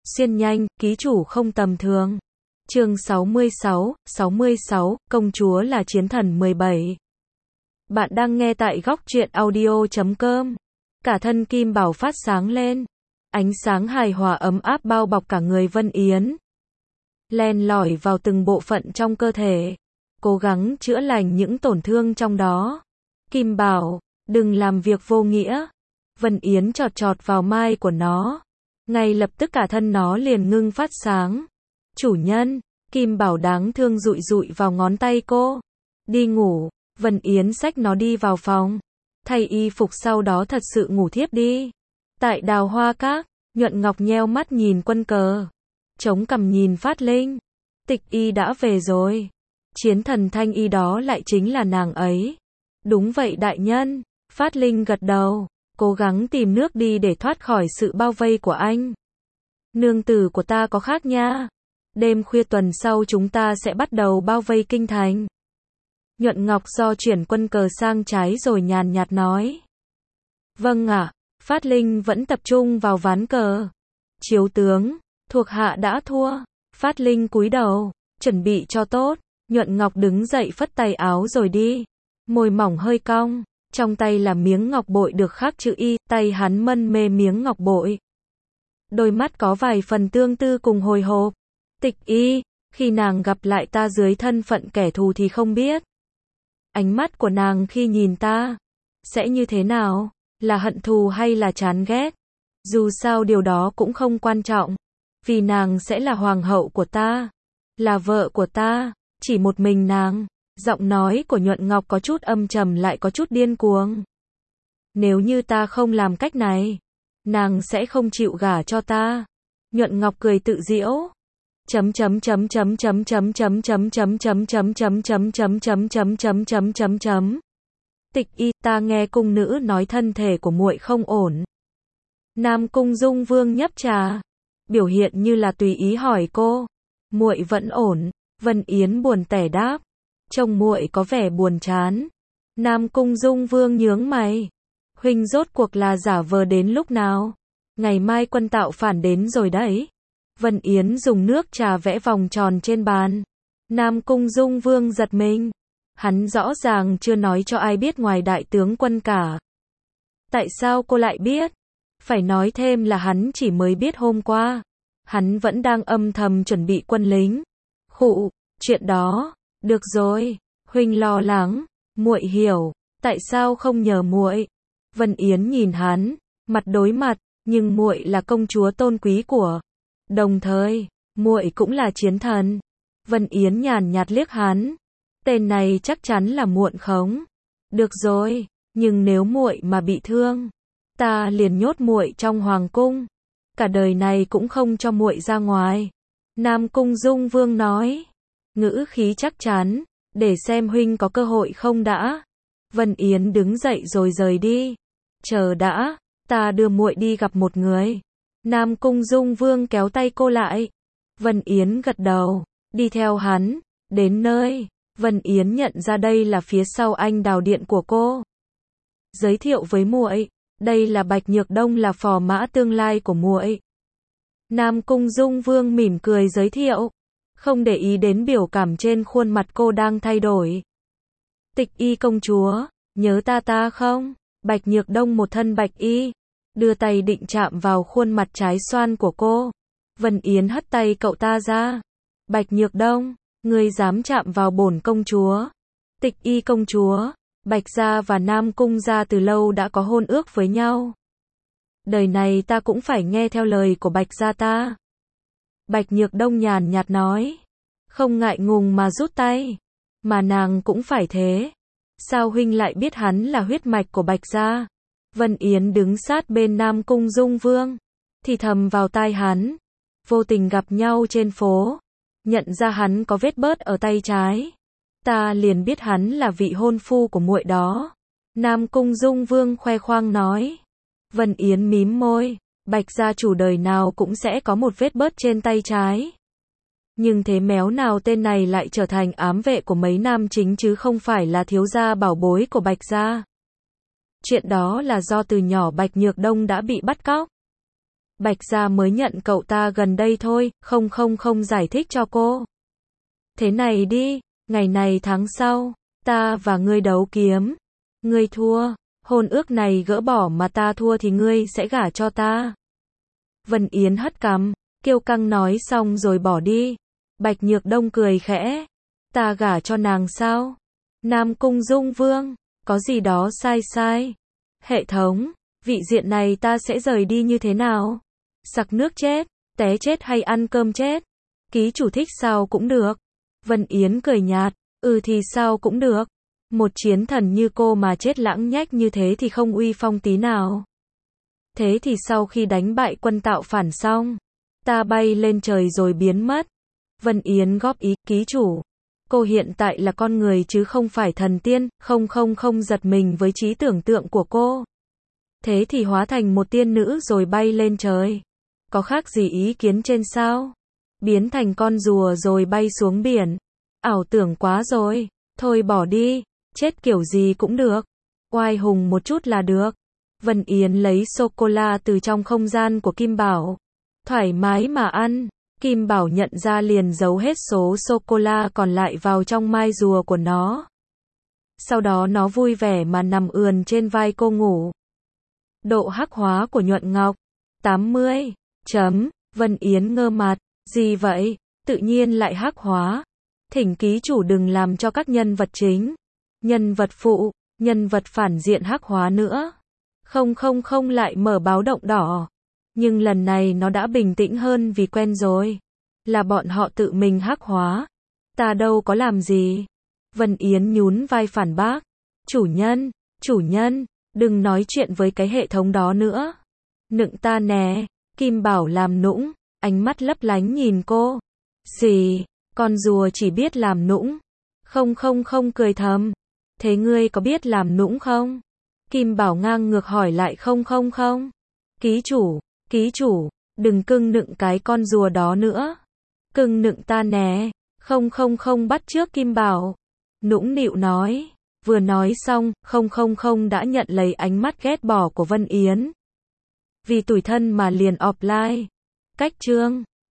Xuyên nhanh, ký chủ không tầm thường. Chương 66, công chúa là chiến thần 17. Bạn đang nghe tại góc truyện audio.com. Cả thân Kim Bảo phát sáng lên. Ánh sáng hài hòa ấm áp bao bọc cả người Vân Yến. Len lỏi vào từng bộ phận trong cơ thể. Cố gắng chữa lành những tổn thương trong đó. Kim Bảo, đừng làm việc vô nghĩa. Vân Yến chọt chọt vào mai của nó. Ngay lập tức cả thân nó liền ngưng phát sáng. Chủ nhân, Kim Bảo đáng thương dụi dụi vào ngón tay cô. Đi ngủ, Vân Yến xách nó đi vào phòng. Thay y phục sau đó thật sự ngủ thiếp đi. Tại Đào Hoa Các, Nhuận Ngọc nheo mắt nhìn quân cờ. Chống cằm nhìn Phát Linh. Tịch y đã về rồi. Chiến thần Thanh y đó lại chính là nàng ấy. Đúng vậy đại nhân. Phát Linh gật đầu. Cố gắng tìm nước đi để thoát khỏi sự bao vây của anh. Nương tử của ta có khác nha. Đêm khuya tuần sau chúng ta sẽ bắt đầu bao vây kinh thành. Nhuận Ngọc do chuyển quân cờ sang trái rồi nhàn nhạt nói. Vâng ạ. Phát Linh vẫn tập trung vào ván cờ. Chiếu tướng, thuộc hạ đã thua. Phát Linh cúi đầu, chuẩn bị cho tốt. Nhuận Ngọc đứng dậy phất tay áo rồi đi. Môi mỏng hơi cong. Trong tay là miếng ngọc bội được khắc chữ Y, tay hắn mân mê miếng ngọc bội. Đôi mắt có vài phần tương tư cùng hồi hộp. Tịch y, khi nàng gặp lại ta dưới thân phận kẻ thù thì không biết. Ánh mắt của nàng khi nhìn ta, sẽ như thế nào? Là hận thù hay là chán ghét? Dù sao điều đó cũng không quan trọng. Vì nàng sẽ là hoàng hậu của ta. Là vợ của ta, chỉ một mình nàng. Giọng nói của Nhuận Ngọc có chút âm trầm lại có chút điên cuồng. Nếu như ta không làm cách này, nàng sẽ không chịu gả cho ta. Nhuận Ngọc cười tự giễu. Tịch y, ta nghe cung nữ nói thân thể của muội không ổn. Nam Cung Dung Vương nhấp trà, biểu hiện như là tùy ý hỏi cô. Muội vẫn ổn. Vân Yến buồn tẻ đáp. Trông muội có vẻ buồn chán. Nam Cung Dung Vương nhướng mày. Huynh rốt cuộc là giả vờ đến lúc nào? Ngày mai quân tạo phản đến rồi đấy. Vân Yến dùng nước trà vẽ vòng tròn trên bàn. Nam Cung Dung Vương giật mình. Hắn rõ ràng chưa nói cho ai biết ngoài đại tướng quân cả. Tại sao cô lại biết? Phải nói thêm là hắn chỉ mới biết hôm qua. Hắn vẫn đang âm thầm chuẩn bị quân lính. Khụ, chuyện đó. Được rồi, huynh lo lắng, muội hiểu, tại sao không nhờ muội? Vân Yến nhìn hắn, mặt đối mặt, nhưng muội là công chúa tôn quý của. Đồng thời, muội cũng là chiến thần. Vân Yến nhàn nhạt liếc hắn. Tên này chắc chắn là muộn khống. Được rồi, nhưng nếu muội mà bị thương, ta liền nhốt muội trong hoàng cung. Cả đời này cũng không cho muội ra ngoài. Nam Cung Dung Vương nói. Ngữ khí chắc chắn, để xem huynh có cơ hội không đã. Vân Yến đứng dậy rồi rời đi. Chờ đã, ta đưa muội đi gặp một người. Nam Cung Dung Vương kéo tay cô lại. Vân Yến gật đầu, đi theo hắn, đến nơi. Vân Yến nhận ra đây là phía sau anh đào điện của cô. Giới thiệu với muội, đây là Bạch Nhược Đông là phò mã tương lai của muội. Nam Cung Dung Vương mỉm cười giới thiệu. Không để ý đến biểu cảm trên khuôn mặt cô đang thay đổi. Tịch y công chúa, nhớ ta không? Bạch Nhược Đông một thân bạch y, đưa tay định chạm vào khuôn mặt trái xoan của cô. Vân Yến hất tay cậu ta ra. Bạch Nhược Đông, ngươi dám chạm vào bổn công chúa. Tịch y công chúa, Bạch gia và Nam Cung gia từ lâu đã có hôn ước với nhau. Đời này ta cũng phải nghe theo lời của Bạch gia ta. Bạch Nhược Đông nhàn nhạt nói. Không ngại ngùng mà rút tay. Mà nàng cũng phải thế. Sao huynh lại biết hắn là huyết mạch của Bạch gia? Vân Yến đứng sát bên Nam Cung Dung Vương. Thì thầm vào tai hắn. Vô tình gặp nhau trên phố. Nhận ra hắn có vết bớt ở tay trái. Ta liền biết hắn là vị hôn phu của muội đó. Nam Cung Dung Vương khoe khoang nói. Vân Yến mím môi. Bạch gia chủ đời nào cũng sẽ có một vết bớt trên tay trái. Nhưng thế méo nào tên này lại trở thành ám vệ của mấy nam chính chứ không phải là thiếu gia bảo bối của Bạch gia. Chuyện đó là do từ nhỏ Bạch Nhược Đông đã bị bắt cóc. Bạch gia mới nhận cậu ta gần đây thôi, không giải thích cho cô. Thế này đi, ngày này tháng sau, ta và ngươi đấu kiếm. Ngươi thua, hôn ước này gỡ bỏ mà ta thua thì ngươi sẽ gả cho ta. Vân Yến hất cằm, kiêu căng nói xong rồi bỏ đi. Bạch Nhược Đông cười khẽ. Ta gả cho nàng sao? Nam Cung Dung Vương, có gì đó sai. Hệ thống, vị diện này ta sẽ rời đi như thế nào? Sặc nước chết, té chết hay ăn cơm chết? Ký chủ thích sao cũng được. Vân Yến cười nhạt, thì sao cũng được. Một chiến thần như cô mà chết lãng nhách như thế thì không uy phong tí nào. Thế thì sau khi đánh bại quân tạo phản xong, ta bay lên trời rồi biến mất. Vân Yến góp ý, ký chủ. Cô hiện tại là con người chứ không phải thần tiên, không giật mình với trí tưởng tượng của cô. Thế thì hóa thành một tiên nữ rồi bay lên trời. Có khác gì ý kiến trên sao? Biến thành con rùa rồi bay xuống biển. Ảo tưởng quá rồi. Thôi bỏ đi. Chết kiểu gì cũng được. Oai hùng một chút là được. Vân Yến lấy sô-cô-la từ trong không gian của Kim Bảo. Thoải mái mà ăn. Kim Bảo nhận ra liền giấu hết số sô-cô-la còn lại vào trong mai rùa của nó. Sau đó nó vui vẻ mà nằm ườn trên vai cô ngủ. Độ hắc hóa của nhuận ngọc 80. Vân Yến ngơ mặt. Gì vậy? Tự nhiên lại hắc hóa. Thỉnh ký chủ đừng làm cho các nhân vật chính, nhân vật phụ, nhân vật phản diện hắc hóa nữa. Không lại mở báo động đỏ. Nhưng lần này nó đã bình tĩnh hơn vì quen rồi. Là bọn họ tự mình hắc hóa. Ta đâu có làm gì. Vân Yến nhún vai phản bác. Chủ nhân, đừng nói chuyện với cái hệ thống đó nữa. Nựng ta nè. Kim Bảo làm nũng, ánh mắt lấp lánh nhìn cô. Gì, con rùa chỉ biết làm nũng. Không cười thầm. Thế ngươi có biết làm nũng không? Kim Bảo ngang ngược hỏi lại. Không. Ký chủ, đừng cưng nựng cái con rùa đó nữa. Cưng nựng ta nè. Không bắt chước Kim Bảo. Nũng nịu nói. Vừa nói xong, không đã nhận lấy ánh mắt ghét bỏ của Vân Yến. Vì tủi thân mà liền offline. Cách chương